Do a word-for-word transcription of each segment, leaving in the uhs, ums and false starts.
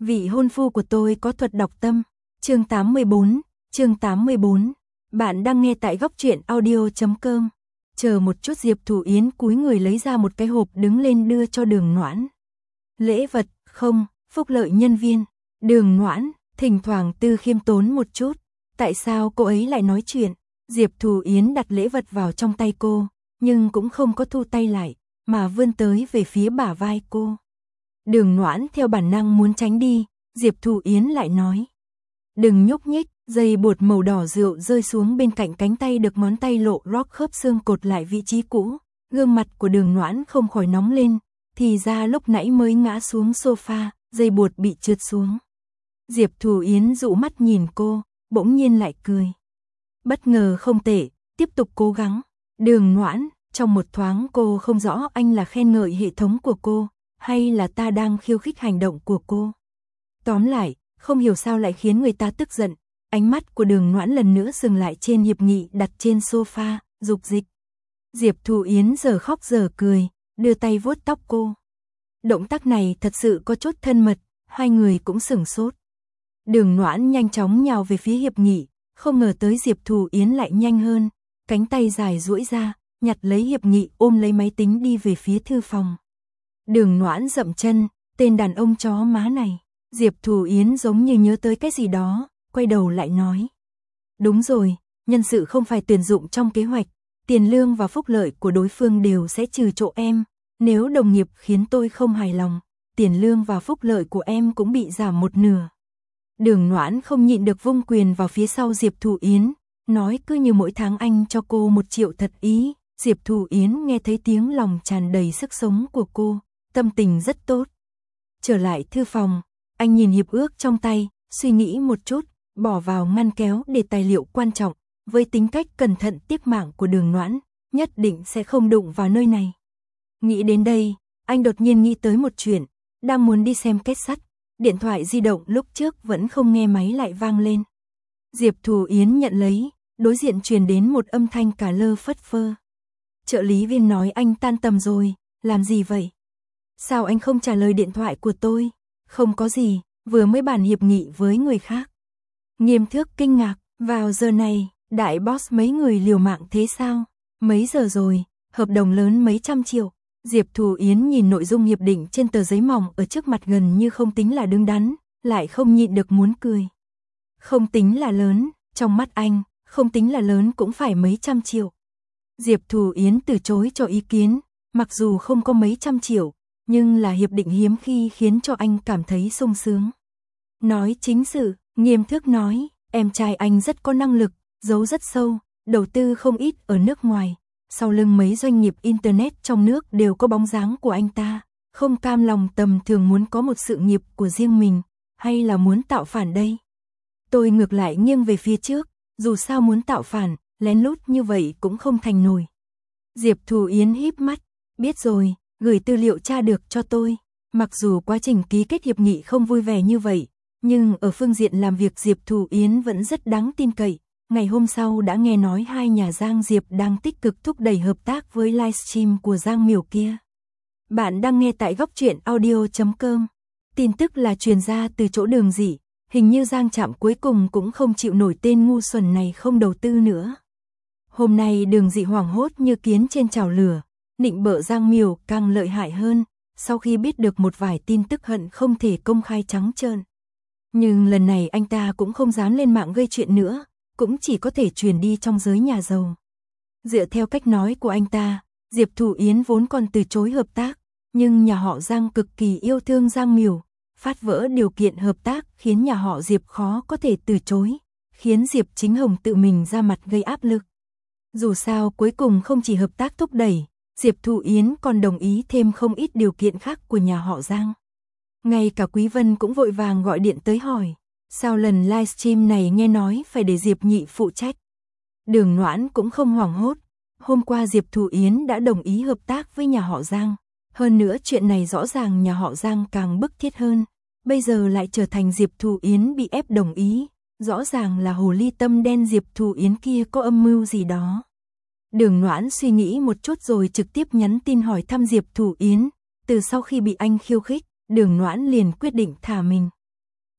Vị hôn phu của tôi có thuật đọc tâm. Chương tám mươi bốn, chương tám mươi bốn. Bạn đang nghe tại góc truyện audio chấm com. Chờ một chút, Diệp Thủ Yến cúi người lấy ra một cái hộp đứng lên đưa cho Đường Noãn. Lễ vật, không, phúc lợi nhân viên. Đường Noãn, thỉnh thoảng Tư khiêm tốn một chút. Tại sao cô ấy lại nói chuyện? Diệp Thủ Yến đặt lễ vật vào trong tay cô, nhưng cũng không có thu tay lại, mà vươn tới về phía bả vai cô. Đường Noãn theo bản năng muốn tránh đi, Diệp Thủ Yến lại nói. Đừng nhúc nhích, dây bột màu đỏ rượu rơi xuống bên cạnh cánh tay, được ngón tay lộ rót khớp xương cột lại vị trí cũ. Gương mặt của Đường Noãn không khỏi nóng lên, thì ra lúc nãy mới ngã xuống sofa, dây bột bị trượt xuống. Diệp Thủ Yến dụ mắt nhìn cô, bỗng nhiên lại cười. Bất ngờ không tệ, tiếp tục cố gắng. Đường Noãn, trong một thoáng cô không rõ anh là khen ngợi hệ thống của cô, hay là ta đang khiêu khích hành động của cô. Tóm lại, không hiểu sao lại khiến người ta tức giận. Ánh mắt của Đường Noãn lần nữa dừng lại trên Hiệp Nghị đặt trên sofa, dục dịch. Diệp Thủ Yến giờ khóc giờ cười, đưa tay vuốt tóc cô. Động tác này thật sự có chút thân mật, hai người cũng sửng sốt. Đường Noãn nhanh chóng nhào về phía Hiệp Nghị, không ngờ tới Diệp Thủ Yến lại nhanh hơn, cánh tay dài duỗi ra, nhặt lấy Hiệp Nghị, ôm lấy máy tính đi về phía thư phòng. Đường Noãn dậm chân, tên đàn ông chó má này. Diệp Thủ Yến giống như nhớ tới cái gì đó, quay đầu lại nói. Đúng rồi, nhân sự không phải tuyển dụng trong kế hoạch, tiền lương và phúc lợi của đối phương đều sẽ trừ chỗ em. Nếu đồng nghiệp khiến tôi không hài lòng, tiền lương và phúc lợi của em cũng bị giảm một nửa. Đường Noãn không nhịn được vung quyền vào phía sau Diệp Thủ Yến, nói cứ như mỗi tháng anh cho cô một triệu thật ý. Diệp Thủ Yến nghe thấy tiếng lòng tràn đầy sức sống của cô, tâm tình rất tốt. Trở lại thư phòng, anh nhìn hiệp ước trong tay, suy nghĩ một chút, bỏ vào ngăn kéo để tài liệu quan trọng. Với tính cách cẩn thận tiếc mạng của Đường Noãn, nhất định sẽ không đụng vào nơi này. Nghĩ đến đây, anh đột nhiên nghĩ tới một chuyện, đang muốn đi xem kết sắt, điện thoại di động lúc trước vẫn không nghe máy lại vang lên. Diệp Thủ Yến nhận lấy, đối diện truyền đến một âm thanh cả lơ phất phơ. Trợ lý viên nói anh tan tầm rồi, làm gì vậy? Sao anh không trả lời điện thoại của tôi? Không có gì, vừa mới bàn hiệp nghị với người khác. Nghiêm Thước kinh ngạc, vào giờ này, đại boss mấy người liều mạng thế sao? Mấy giờ rồi, hợp đồng lớn mấy trăm triệu. Diệp Thủ Yến nhìn nội dung hiệp định trên tờ giấy mỏng ở trước mặt gần như không tính là đứng đắn, lại không nhịn được muốn cười. Không tính là lớn, trong mắt anh, không tính là lớn cũng phải mấy trăm triệu. Diệp Thủ Yến từ chối cho ý kiến, mặc dù không có mấy trăm triệu, nhưng là hiệp định hiếm khi khiến cho anh cảm thấy sung sướng. Nói chính sự, Nghiêm Thước nói, em trai anh rất có năng lực, giấu rất sâu, đầu tư không ít ở nước ngoài. Sau lưng mấy doanh nghiệp Internet trong nước đều có bóng dáng của anh ta, không cam lòng tầm thường muốn có một sự nghiệp của riêng mình, hay là muốn tạo phản đây? Tôi ngược lại nghiêng về phía trước, dù sao muốn tạo phản, lén lút như vậy cũng không thành nổi. Diệp Thủ Yến híp mắt, biết rồi, gửi tư liệu tra được cho tôi. Mặc dù quá trình ký kết hiệp nghị không vui vẻ như vậy, nhưng ở phương diện làm việc Diệp Thủ Yến vẫn rất đáng tin cậy. Ngày hôm sau đã nghe nói hai nhà Giang Diệp đang tích cực thúc đẩy hợp tác với livestream của Giang Miểu kia. Bạn đang nghe tại góc truyện audio chấm com. Tin tức là truyền ra từ chỗ Đường Dị, hình như Giang Trạm cuối cùng cũng không chịu nổi tên ngu xuẩn này không đầu tư nữa. Hôm nay Đường Dị hoảng hốt như kiến trên chảo lửa, nịnh bợ Giang Miểu càng lợi hại hơn, sau khi biết được một vài tin tức hận không thể công khai trắng trợn. Nhưng lần này anh ta cũng không dám lên mạng gây chuyện nữa, cũng chỉ có thể truyền đi trong giới nhà giàu. Dựa theo cách nói của anh ta, Diệp Thủ Yến vốn còn từ chối hợp tác, nhưng nhà họ Giang cực kỳ yêu thương Giang Miểu, phát vỡ điều kiện hợp tác khiến nhà họ Diệp khó có thể từ chối, khiến Diệp Chính Hồng tự mình ra mặt gây áp lực. Dù sao cuối cùng không chỉ hợp tác thúc đẩy, Diệp Thủ Yến còn đồng ý thêm không ít điều kiện khác của nhà họ Giang. Ngay cả Quý Vân cũng vội vàng gọi điện tới hỏi, sao lần livestream này nghe nói phải để Diệp Nhị phụ trách. Đường Noãn cũng không hoảng hốt, hôm qua Diệp Thủ Yến đã đồng ý hợp tác với nhà họ Giang, hơn nữa chuyện này rõ ràng nhà họ Giang càng bức thiết hơn, bây giờ lại trở thành Diệp Thủ Yến bị ép đồng ý, rõ ràng là hồ ly tâm đen Diệp Thủ Yến kia có âm mưu gì đó. Đường Noãn suy nghĩ một chút rồi trực tiếp nhắn tin hỏi thăm Diệp Thủ Yến, từ sau khi bị anh khiêu khích, Đường Noãn liền quyết định thả mình.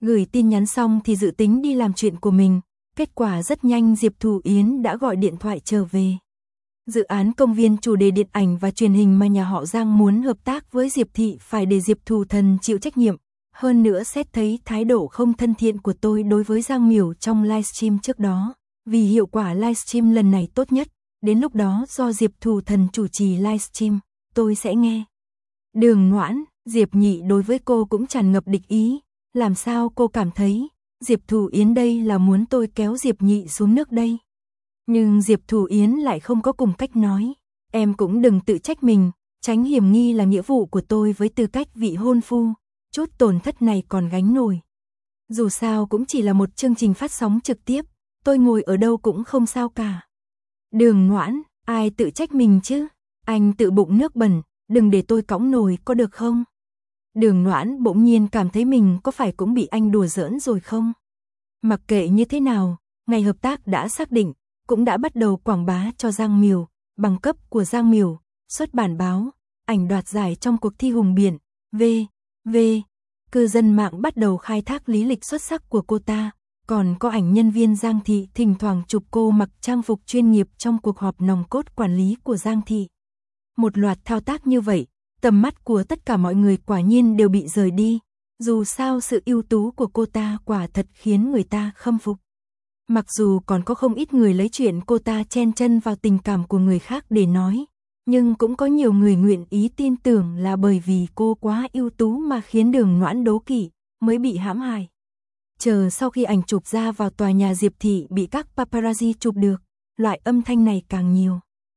Gửi tin nhắn xong thì dự tính đi làm chuyện của mình, kết quả rất nhanh Diệp Thù Yến đã gọi điện thoại trở về. Dự án công viên chủ đề điện ảnh và truyền hình mà nhà họ Giang muốn hợp tác với Diệp Thị phải để Diệp Thù Thần chịu trách nhiệm. Hơn nữa xét thấy thái độ không thân thiện của tôi đối với Giang Miểu trong livestream trước đó, vì hiệu quả livestream lần này tốt nhất, đến lúc đó do Diệp Thù Thần chủ trì livestream, tôi sẽ nghe. Đường Noãn, Diệp Nhị đối với cô cũng tràn ngập địch ý, làm sao cô cảm thấy Diệp Thù Yến đây là muốn tôi kéo Diệp Nhị xuống nước đây. Nhưng Diệp Thù Yến lại không có cùng cách nói, em cũng đừng tự trách mình, tránh hiểm nghi là nghĩa vụ của tôi với tư cách vị hôn phu, chút tổn thất này còn gánh nổi. Dù sao cũng chỉ là một chương trình phát sóng trực tiếp, tôi ngồi ở đâu cũng không sao cả. Đường Noãn, ai tự trách mình chứ, anh tự bụng nước bẩn, đừng để tôi cõng nổi có được không? Đường Noãn bỗng nhiên cảm thấy mình có phải cũng bị anh đùa giỡn rồi không? Mặc kệ như thế nào, ngày hợp tác đã xác định, cũng đã bắt đầu quảng bá cho Giang Miểu, bằng cấp của Giang Miểu, xuất bản báo, ảnh đoạt giải trong cuộc thi Hùng Biển, v. v. Cư dân mạng bắt đầu khai thác lý lịch xuất sắc của cô ta, còn có ảnh nhân viên Giang Thị thỉnh thoảng chụp cô mặc trang phục chuyên nghiệp trong cuộc họp nòng cốt quản lý của Giang Thị. Một loạt thao tác như vậy, tầm mắt của tất cả mọi người quả nhiên đều bị rời đi, dù sao sự ưu tú của cô ta quả thật khiến người ta khâm phục. Mặc dù còn có không ít người lấy chuyện cô ta chen chân vào tình cảm của người khác để nói, nhưng cũng có nhiều người nguyện ý tin tưởng là bởi vì cô quá ưu tú mà khiến Đường Noãn đố kỵ, mới bị hãm hại. Chờ sau khi ảnh chụp ra vào tòa nhà Diệp Thị bị các paparazzi chụp được, loại âm thanh này càng nhiều.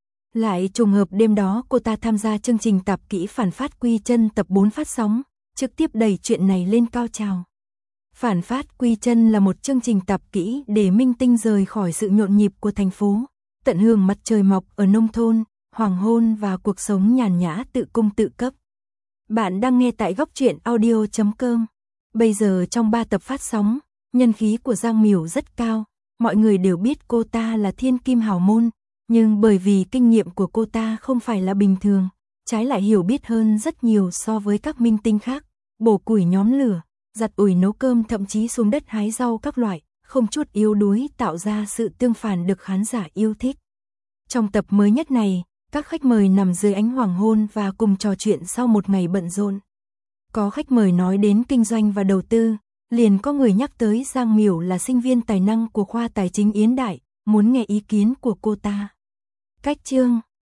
Lại trùng hợp đêm đó cô ta tham gia chương trình tạp kỹ Phản Phát Quy Chân tập bốn phát sóng, trực tiếp đẩy chuyện này lên cao trào. Phản Phát Quy Chân là một chương trình tạp kỹ để minh tinh rời khỏi sự nhộn nhịp của thành phố, tận hưởng mặt trời mọc ở nông thôn, hoàng hôn và cuộc sống nhàn nhã tự cung tự cấp. Bạn đang nghe tại góc truyện audio chấm com. Bây giờ trong ba tập phát sóng, nhân khí của Giang Miểu rất cao, mọi người đều biết cô ta là thiên kim hào môn, nhưng bởi vì kinh nghiệm của cô ta không phải là bình thường, trái lại hiểu biết hơn rất nhiều so với các minh tinh khác, bổ củi nhóm lửa, giặt ủi nấu cơm thậm chí xuống đất hái rau các loại, không chút yếu đuối tạo ra sự tương phản được khán giả yêu thích. Trong tập mới nhất này, các khách mời nằm dưới ánh hoàng hôn và cùng trò chuyện sau một ngày bận rộn. Có khách mời nói đến kinh doanh và đầu tư, liền có người nhắc tới Giang Miểu là sinh viên tài năng của khoa tài chính Yến Đại, muốn nghe ý kiến của cô ta. Cách chương